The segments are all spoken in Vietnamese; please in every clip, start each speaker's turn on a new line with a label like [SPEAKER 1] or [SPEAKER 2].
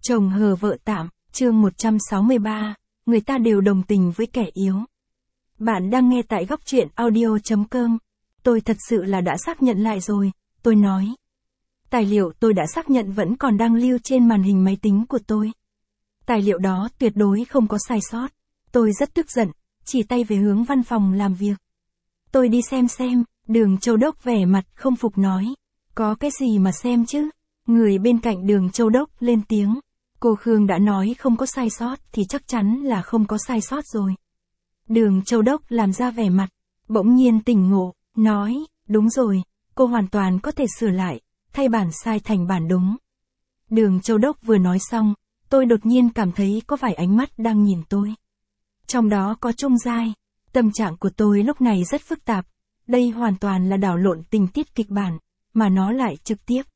[SPEAKER 1] Chồng hờ vợ tạm, chương 163, người ta đều đồng tình với kẻ yếu. Bạn đang nghe tại góc truyện audio.com. Tôi thật sự là đã xác nhận lại rồi, tôi nói. Tài liệu tôi đã xác nhận vẫn còn đang lưu trên màn hình máy tính của tôi. Tài liệu đó tuyệt đối không có sai sót. Tôi rất tức giận, chỉ tay về hướng văn phòng làm việc. Tôi đi xem, Đường Châu Đốc vẻ mặt không phục nói. Có cái gì mà xem chứ? Người bên cạnh Đường Châu Đốc lên tiếng. Cô Khương đã nói không có sai sót thì chắc chắn là không có sai sót rồi. Đường Châu Đốc làm ra vẻ mặt, bỗng nhiên tỉnh ngộ, nói, đúng rồi, cô hoàn toàn có thể sửa lại, thay bản sai thành bản đúng. Đường Châu Đốc vừa nói xong, tôi đột nhiên cảm thấy có vài ánh mắt đang nhìn tôi. Trong đó có Trung Giai. Tâm trạng của tôi lúc này rất phức tạp, đây hoàn toàn là đảo lộn tình tiết kịch bản, mà nó lại trực tiếp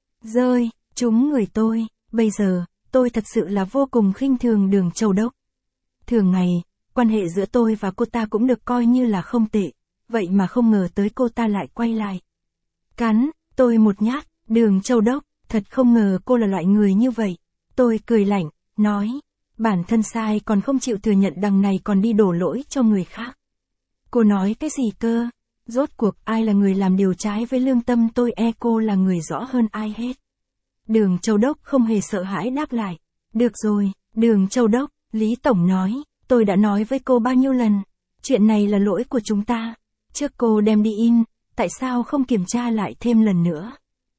[SPEAKER 1] rơi trúng người tôi. Bây giờ, tôi thật sự là vô cùng khinh thường Đường Châu Đốc. Thường ngày, quan hệ giữa tôi và cô ta cũng được coi như là không tệ, vậy mà không ngờ tới cô ta lại quay lại. Cắn, tôi một nhát, Đường Châu Đốc, thật không ngờ cô là loại người như vậy. Tôi cười lạnh, nói, bản thân sai còn không chịu thừa nhận, đằng này còn đi đổ lỗi cho người khác. Cô nói cái gì cơ? Rốt cuộc ai là người làm điều trái với lương tâm tôi, cô là người rõ hơn ai hết. Đường Châu Đốc không hề sợ hãi đáp lại. Được rồi, Đường Châu Đốc, Lý Tổng nói, tôi đã nói với cô bao nhiêu lần. Chuyện này là lỗi của chúng ta. Trước cô đem đi in, tại sao không kiểm tra lại thêm lần nữa?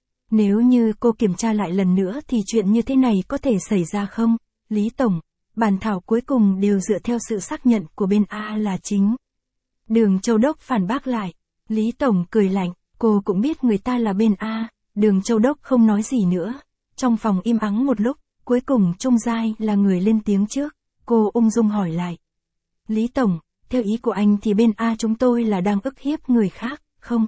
[SPEAKER 1] Nếu như cô kiểm tra lại lần nữa thì chuyện như thế này có thể xảy ra không? Lý Tổng, bản thảo cuối cùng đều dựa theo sự xác nhận của bên A là chính. Đường Châu Đốc phản bác lại. Lý Tổng cười lạnh, cô cũng biết người ta là bên A. Đường Châu Đốc không nói gì nữa. Trong phòng im ắng một lúc, cuối cùng Trung Giai là người lên tiếng trước. Cô ung dung hỏi lại. Lý Tổng, theo ý của anh thì bên A chúng tôi là đang ức hiếp người khác, không?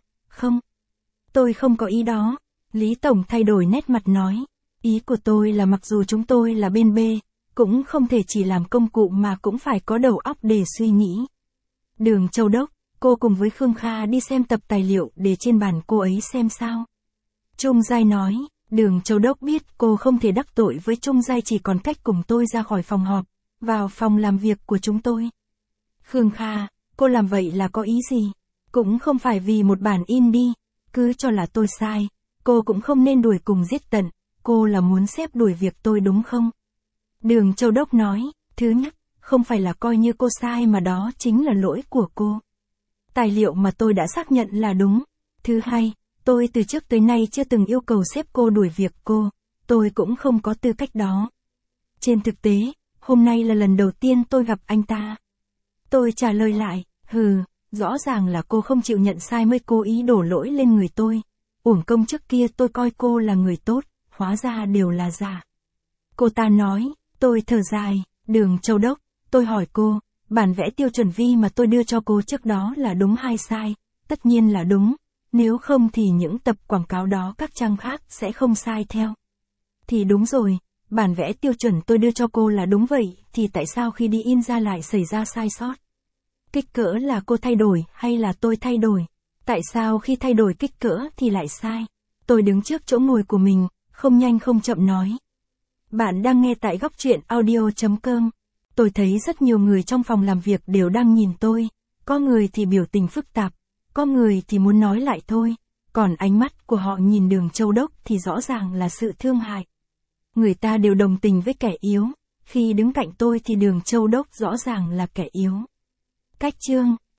[SPEAKER 1] Tôi không có ý đó. Lý Tổng thay đổi nét mặt nói. Ý của tôi là mặc dù chúng tôi là bên B, cũng không thể chỉ làm công cụ mà cũng phải có đầu óc để suy nghĩ. Đường Châu Đốc, cô cùng với Khương Kha đi xem tập tài liệu để trên bàn cô ấy xem sao. Trung Giai nói, Đường Châu Đốc biết cô không thể đắc tội với Trung Giai, chỉ còn cách cùng tôi ra khỏi phòng họp, vào phòng làm việc của chúng tôi. Khương Kha, cô làm vậy là có ý gì? Cũng không phải vì một bản in đi, cứ cho là tôi sai, cô cũng không nên đuổi cùng giết tận, cô là muốn xếp đuổi việc tôi đúng không? Đường Châu Đốc nói, thứ nhất, không phải là coi như cô sai mà đó chính là lỗi của cô. Tài liệu mà tôi đã xác nhận là đúng. Thứ hai, tôi từ trước tới nay chưa từng yêu cầu sếp cô đuổi việc cô, tôi cũng không có tư cách đó. Trên thực tế, hôm nay là lần đầu tiên tôi gặp anh ta. Tôi trả lời lại, rõ ràng là cô không chịu nhận sai mới cố ý đổ lỗi lên người tôi. Uổng công trước kia tôi coi cô là người tốt, hóa ra đều là giả. Cô ta nói, tôi thở dài, Đường Châu Đốc, tôi hỏi cô, bản vẽ tiêu chuẩn vi mà tôi đưa cho cô trước đó là đúng hay sai? Tất nhiên là đúng, nếu không thì những tập quảng cáo đó các trang khác sẽ không sai theo. Thì đúng rồi, bản vẽ tiêu chuẩn tôi đưa cho cô là đúng vậy, thì tại sao khi đi in ra lại xảy ra sai sót? Kích cỡ là cô thay đổi hay là tôi thay đổi? Tại sao khi thay đổi kích cỡ thì lại sai? Tôi đứng trước chỗ ngồi của mình, không nhanh không chậm nói. Bạn đang nghe tại góc truyện audio.com. Tôi thấy rất nhiều người trong phòng làm việc đều đang nhìn tôi. Có người thì biểu tình phức tạp, có người thì muốn nói lại thôi. Còn ánh mắt của họ nhìn Đường Châu Đốc thì rõ ràng là sự thương hại. Người ta đều đồng tình với kẻ yếu. Khi đứng cạnh tôi thì Đường Châu Đốc rõ ràng là kẻ yếu. Cách chương